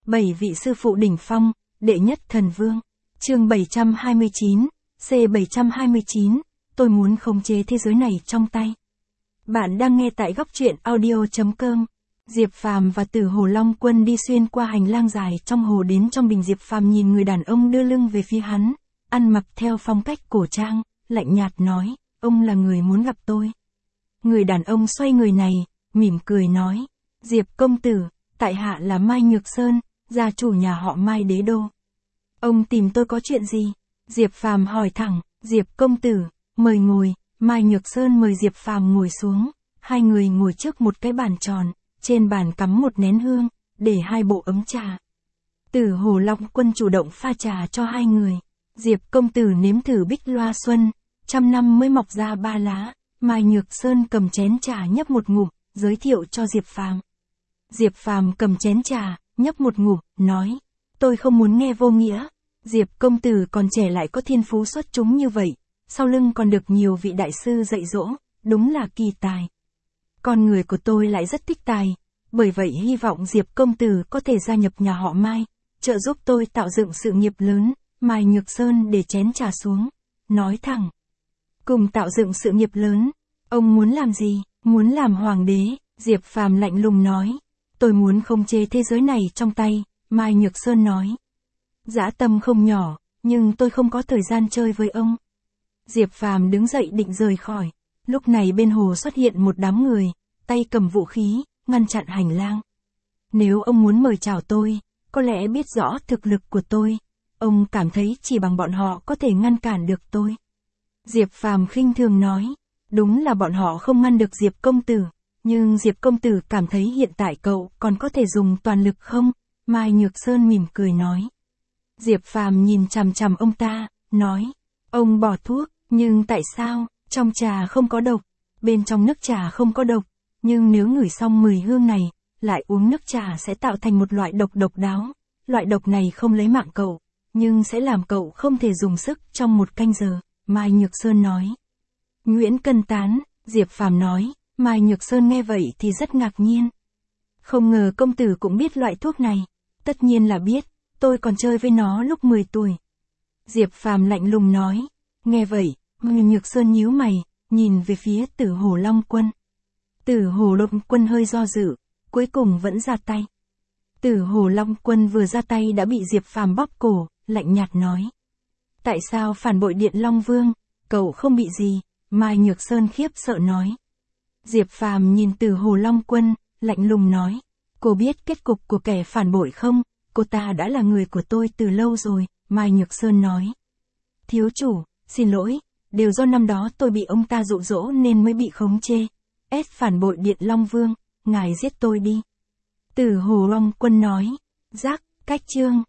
7 vị sư phụ đỉnh phong, đệ nhất thần vương. Chương 729, C729, tôi muốn khống chế thế giới này trong tay. Bạn đang nghe tại góc truyện audio.com. Diệp Phàm và Tử Hồ Long Quân đi xuyên qua hành lang dài trong hồ đến trong bình. Diệp Phàm nhìn người đàn ông đưa lưng về phía hắn, ăn mặc theo phong cách cổ trang, lạnh nhạt nói, ông là người muốn gặp tôi. Người đàn ông xoay người này, mỉm cười nói, Diệp công tử, tại hạ là Mai Nhược Sơn, gia chủ nhà họ Mai đế đô. Ông tìm tôi có chuyện gì? Diệp Phàm hỏi thẳng, Diệp công tử, mời ngồi. Mai Nhược Sơn mời Diệp Phàm ngồi xuống, hai người ngồi trước một cái bàn tròn, trên bàn cắm một nén hương, để hai bộ ấm trà. Tử Hồ Long Quân chủ động pha trà cho hai người. Diệp công tử nếm thử bích loa xuân, trăm năm mới mọc ra ba lá. Mai Nhược Sơn cầm chén trà nhấp một ngụm, giới thiệu cho Diệp Phàm. Diệp Phàm cầm chén trà, nhấp một ngụm, nói, tôi không muốn nghe vô nghĩa. Diệp công tử còn trẻ lại có thiên phú xuất chúng như vậy, sau lưng còn được nhiều vị đại sư dạy dỗ, đúng là kỳ tài. Con người của tôi lại rất thích tài, bởi vậy hy vọng Diệp công tử có thể gia nhập nhà họ Mai, trợ giúp tôi tạo dựng sự nghiệp lớn. Mai Nhược Sơn để chén trà xuống, nói thẳng. Cùng tạo dựng sự nghiệp lớn, ông muốn làm gì? Muốn làm hoàng đế. Diệp Phàm lạnh lùng nói, tôi muốn khống chế thế giới này trong tay. Mai Nhược Sơn nói, dã tâm không nhỏ, nhưng tôi không có thời gian chơi với ông. Diệp Phàm đứng dậy định rời khỏi, lúc này bên hồ xuất hiện một đám người, tay cầm vũ khí, ngăn chặn hành lang. Nếu ông muốn mời chào tôi, có lẽ biết rõ thực lực của tôi, ông cảm thấy chỉ bằng bọn họ có thể ngăn cản được tôi. Diệp Phàm khinh thường nói, đúng là bọn họ không ngăn được Diệp công tử, nhưng Diệp công tử cảm thấy hiện tại cậu còn có thể dùng toàn lực không? Mai Nhược Sơn mỉm cười nói. Diệp Phàm nhìn chằm chằm ông ta, nói, ông bỏ thuốc, nhưng tại sao, trong trà không có độc, bên trong nước trà không có độc, nhưng nếu ngửi xong mùi hương này, lại uống nước trà sẽ tạo thành một loại độc độc đáo. Loại độc này không lấy mạng cậu, nhưng sẽ làm cậu không thể dùng sức trong một canh giờ, Mai Nhược Sơn nói. Nguyễn Cân Tán, Diệp Phàm nói. Mai Nhược Sơn nghe vậy thì rất ngạc nhiên. Không ngờ công tử cũng biết loại thuốc này. Tất nhiên là biết, tôi còn chơi với nó lúc 10 tuổi. Diệp Phàm lạnh lùng nói. Nghe vậy, Mai Nhược Sơn nhíu mày, nhìn về phía Tử Hồ Long Quân. Tử Hồ Long Quân hơi do dự, cuối cùng vẫn ra tay. Tử Hồ Long Quân vừa ra tay đã bị Diệp Phàm bóp cổ, lạnh nhạt nói. Tại sao phản bội Điện Long Vương, cậu không bị gì? Mai Nhược Sơn khiếp sợ nói. Diệp Phàm nhìn Tử Hồ Long Quân, lạnh lùng nói. Cô biết kết cục của kẻ phản bội không? Cô ta đã là người của tôi từ lâu rồi, Mai Nhược Sơn nói. Thiếu chủ, xin lỗi, đều do năm đó tôi bị ông ta dụ dỗ nên mới bị khống chế. Phản bội Điện Long Vương, ngài giết tôi đi. Tử Hồ Long Quân nói. Cách chương.